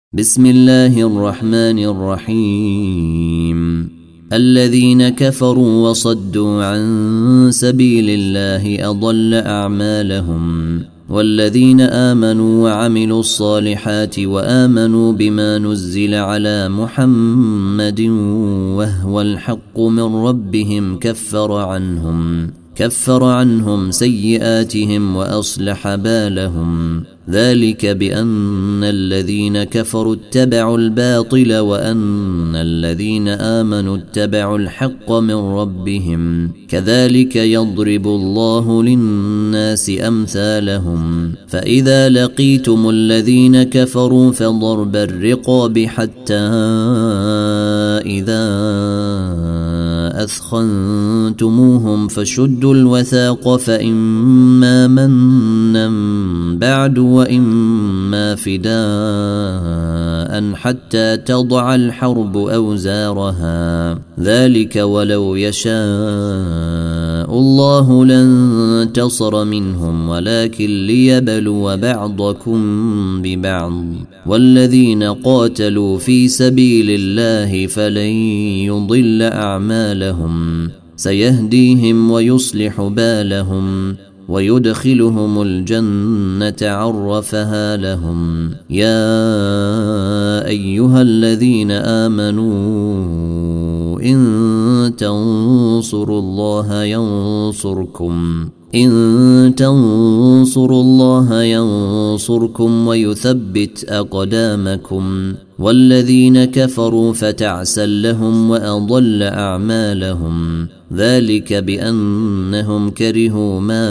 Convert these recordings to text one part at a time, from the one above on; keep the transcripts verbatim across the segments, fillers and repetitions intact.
بسم الله الرحمن الرحيم الذين كفروا وصدوا عن سبيل الله أضل أعمالهم والذين آمنوا وعملوا الصالحات وآمنوا بما نزل على محمد وهو الحق من ربهم كفر عنهم كفر عنهم سيئاتهم وأصلح بالهم ذلك بأن الذين كفروا اتبعوا الباطل وأن الذين آمنوا اتبعوا الحق من ربهم كذلك يضرب الله للناس أمثالهم فإذا لقيتم الذين كفروا فضرب الرقاب حتى إذا أثخنتموهم فشدوا الوثاق فإما منا بعد وإما فداء حتى تضع الحرب أوزارها ذلك ولو يشاء الله لانتصر منهم ولكن ليبلو بعضكم ببعض والذين قاتلوا في سبيل الله فلن يضل أعمالهم سيهديهم ويصلح بالهم ويدخلهم الجنة عرفها لهم يا أيها الذين آمنوا إن تنصروا الله ينصركم إن تنصروا الله ينصركم ويثبت أقدامكم والذين كفروا فتعسا لهم وأضل أعمالهم ذلك بأنهم كرهوا ما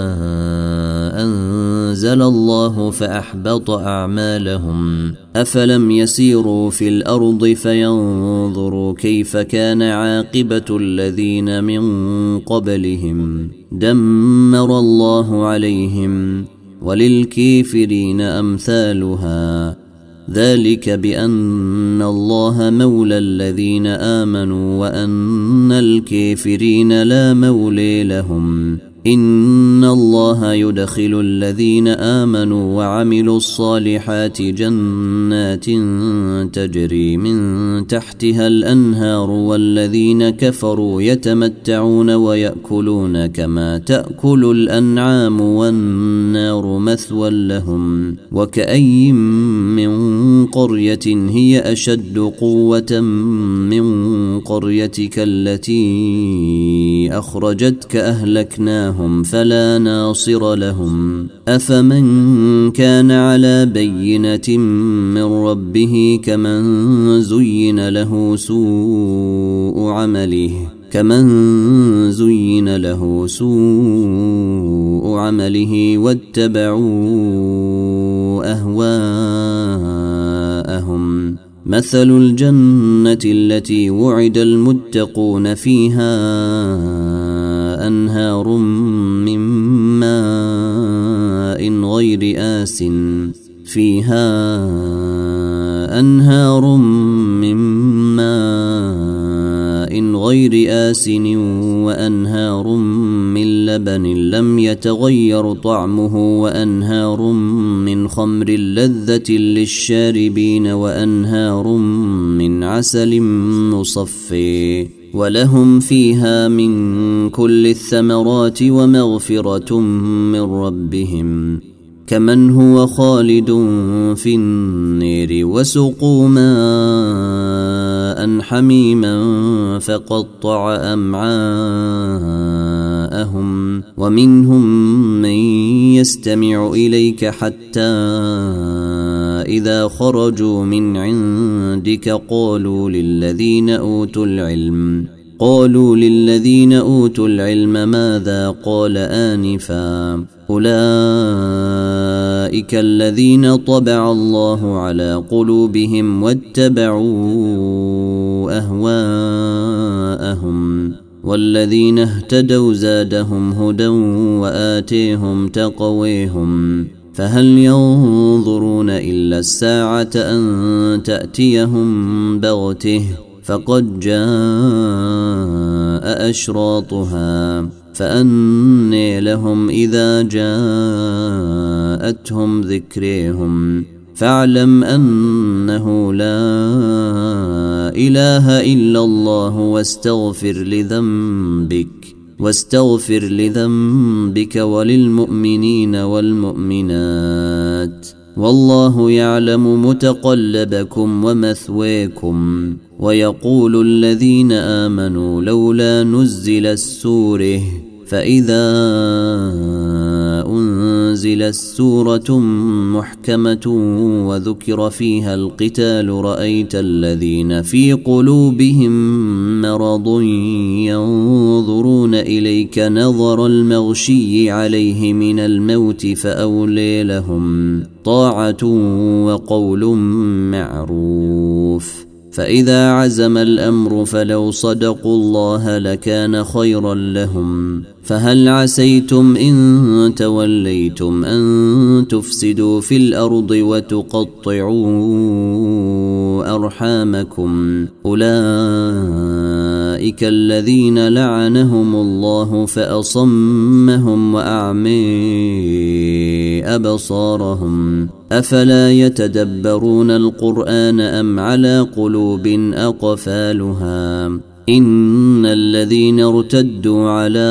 أنزل الله فأحبط أعمالهم أفلم يسيروا في الأرض فينظروا كيف كان عاقبة الذين من قبلهم دمر الله عليهم وللكافرين أمثالها ذلك بأن الله مولى الذين آمنوا وأن الكافرين لا مولي لهم إن الله يدخل الذين آمنوا وعملوا الصالحات جنات تجري من تحتها الأنهار والذين كفروا يتمتعون ويأكلون كما تأكل الأنعام والنار مثوى لهم وكأي من قرية هي أشد قوة من قريتك التي أخرجتك أهلكناها فلا ناصر لهم أفمن كان على بينة من ربه كمن زين له سوء عمله كمن زين له سوء عمله واتبعوا أهواءهم مثل الجنة التي وعد المتقون فيها أنهار من ماء غير آس فيها أنهار من ماء غير آسن وأنهار من لبن لم يتغير طعمه وأنهار من خمر لذة للشاربين وأنهار من عسل مصفى ولهم فيها من كل الثمرات ومغفرة من ربهم كمن هو خالد في النير وسقوا ماء حميما فقطع أمعاءهم ومنهم من يستمع إليك حتى إذا خرجوا من عندك قالوا للذين أوتوا العلم قالوا للذين أوتوا العلم ماذا قال آنفا أولئك الذين طبع الله على قلوبهم واتبعوا أهواءهم والذين اهتدوا زادهم هدى وآتيهم تقويهم فهل ينظرون إلا الساعة أن تأتيهم بغته فقد جاء أشراطها فأني لهم إذا جاءتهم ذكريهم فاعلم أنه لا إله إلا الله واستغفر لذنبك واستغفر لذنبك وللمؤمنين والمؤمنات والله يعلم متقلبكم ومثواكم. ويقول الذين آمنوا لولا نزل السورة فإذا أنزل السورة محكمة وذكر فيها القتال رأيت الذين في قلوبهم مرض ينظرون إليك نظر المغشي عليه من الموت فأولي لهم طاعة وقول معروف. فإذا عزم الأمر فلو صدقوا الله لكان خيرا لهم. فهل عسيتم إن توليتم أن تفسدوا في الأرض وتقطعوا أرحامكم أولئك الذين لعنهم الله فأصمهم وأعمي أبصارهم أفلا يتدبرون القرآن أم على قلوب أقفالها إن الذين ارتدوا على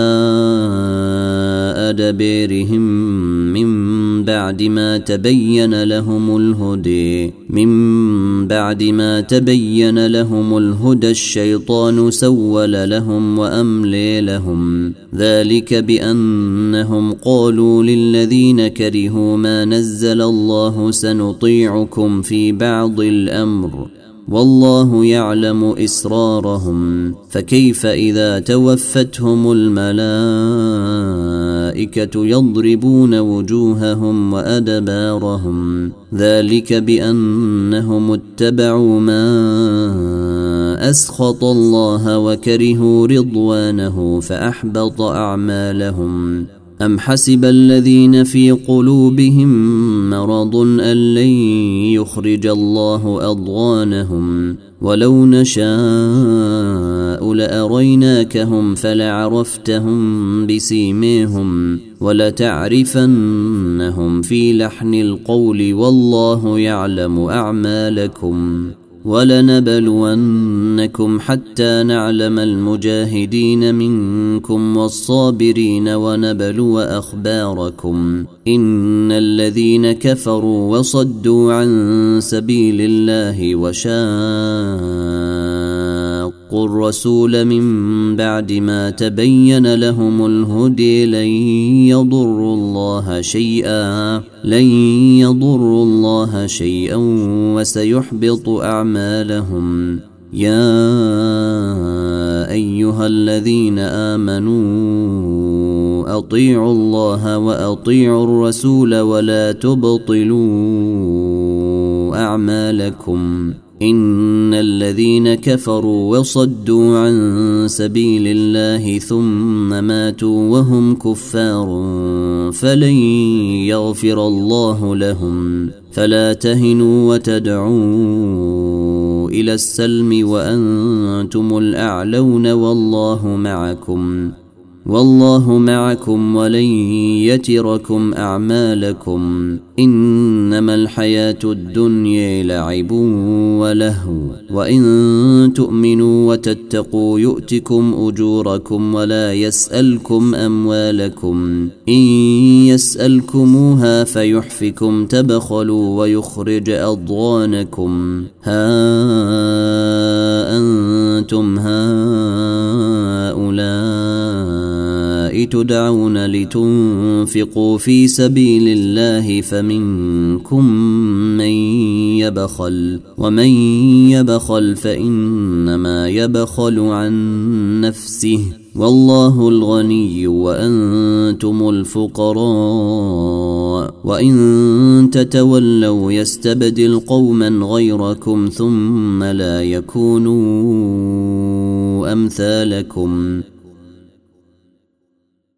أدبارهم من بعد ما تبين لهم الهدى من بعد ما تبين لهم الهدى الشيطان سول لهم وأملي لهم ذلك بأنهم قالوا للذين كرهوا ما نزل الله سنطيعكم في بعض الأمر والله يعلم إسرارهم فكيف إذا توفتهم الملائكة يضربون وجوههم وأدبارهم ذلك بأنهم اتبعوا ما أسخط الله وكرهوا رضوانه فأحبط أعمالهم. أم حسب الذين في قلوبهم مرض أن لن يخرج الله أضغانهم ولو نشاء لأريناكهم فلعرفتهم بسيماهم ولتعرفنهم في لحن القول والله يعلم أعمالكم. ولنبلونكم حتى نعلم المجاهدين منكم والصابرين ونبلو أخباركم إن الذين كفروا وصدوا عن سبيل الله وشاقوا الرسول من بعد ما تبين لهم الهدي لن يضروا الله شيئا لن يضروا الله شيئا وسيحبط أعمالهم. يا أيها الذين آمنوا أطيعوا الله وأطيعوا الرسول ولا تبطلوا أعمالكم إن الذين كفروا وصدوا عن سبيل الله ثم ماتوا وهم كفار فلن يغفر الله لهم. فلا تهنوا وتدعوا إلى السلم وأنتم الأعلون والله معكم والله معكم ولن يتركم أعمالكم إنما الحياة الدنيا لعب ولهو وإن تؤمنوا وتتقوا يؤتكم أجوركم ولا يسألكم أموالكم إن يسألكموها فيحفكم تبخلوا ويخرج أضغانكم ها أنتم هؤلاء تدعون لتنفقوا في سبيل الله فمنكم من يبخل ومن يبخل فإنما يبخل عن نفسه والله الغني وأنتم الفقراء وإن تتولوا يستبدل قوما غيركم ثم لا يكونوا أمثالكم